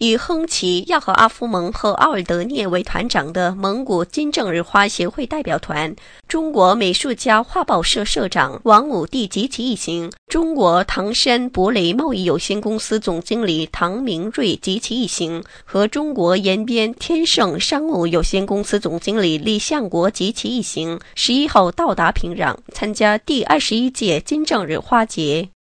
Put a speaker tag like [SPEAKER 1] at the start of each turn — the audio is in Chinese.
[SPEAKER 1] 以亨奇、亚和阿夫蒙和奥尔德涅为团长的蒙古金正日花协会代表团，中国美术家画报社社长王武帝及其一行，中国唐山博雷贸易有限公司总经理唐明瑞及其一行，和中国延边天盛商务有限公司总经理李相国及其一行，11号到达平壤，参加第21届金正日花节。